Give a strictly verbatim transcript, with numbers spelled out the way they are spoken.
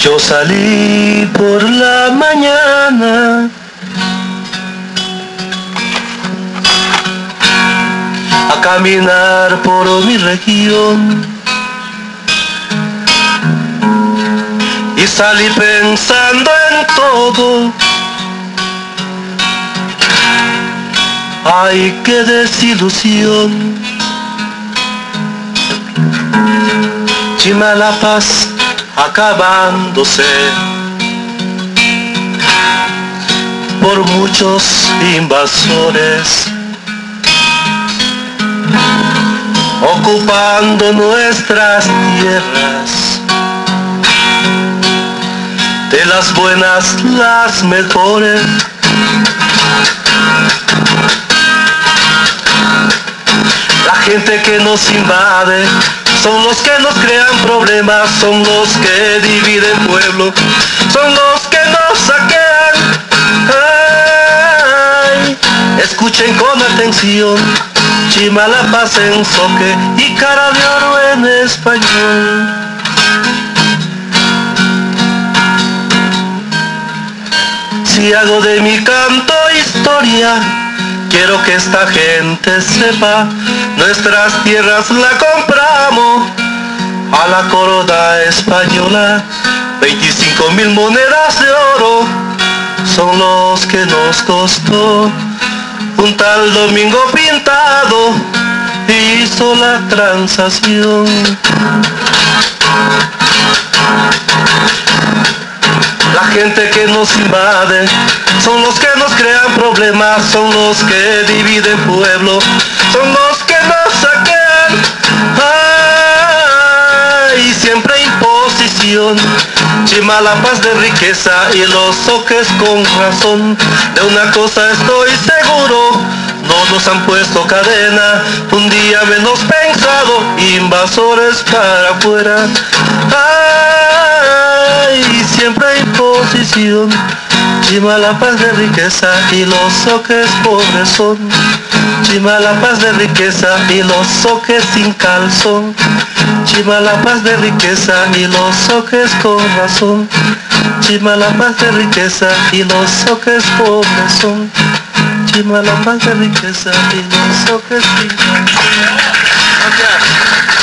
Yo salí por la mañana a caminar por mi región y salí pensando en todo. Ay, qué desilusión. Chimalapaz acabándose por muchos invasores, ocupando nuestras tierras, de las buenas las mejores. La gente que nos invade son los que nos crean problemas, son los que dividen pueblo, son los que nos saquean. Ay, escuchen con atención, Chimalapaz en soque y cara de oro en español. Si hago de mi canto historia, quiero que esta gente sepa, nuestras tierras la compramos a la corona española. Veinticinco mil monedas de oro son los que nos costó un tal Domingo Pintado, hizo la transacción. La gente que nos invade son los que nos crean problemas, son los que dividen pueblo, son los que nos saquean. Ay, siempre imposición, Chimalapaz de riqueza y los soques con razón. De una cosa estoy seguro, no nos han puesto cadena, un día menos pensado, invasores para afuera. Ay, siempre imposición, Chimalapaz de riqueza y los soques pobres son. Chimalapaz de riqueza y los soques sin calzón. Chimalapaz de riqueza y los soques con razón. Chimalapaz de riqueza y los soques pobres son. Chimalapaz de riqueza y los soques sin calzón. Gracias.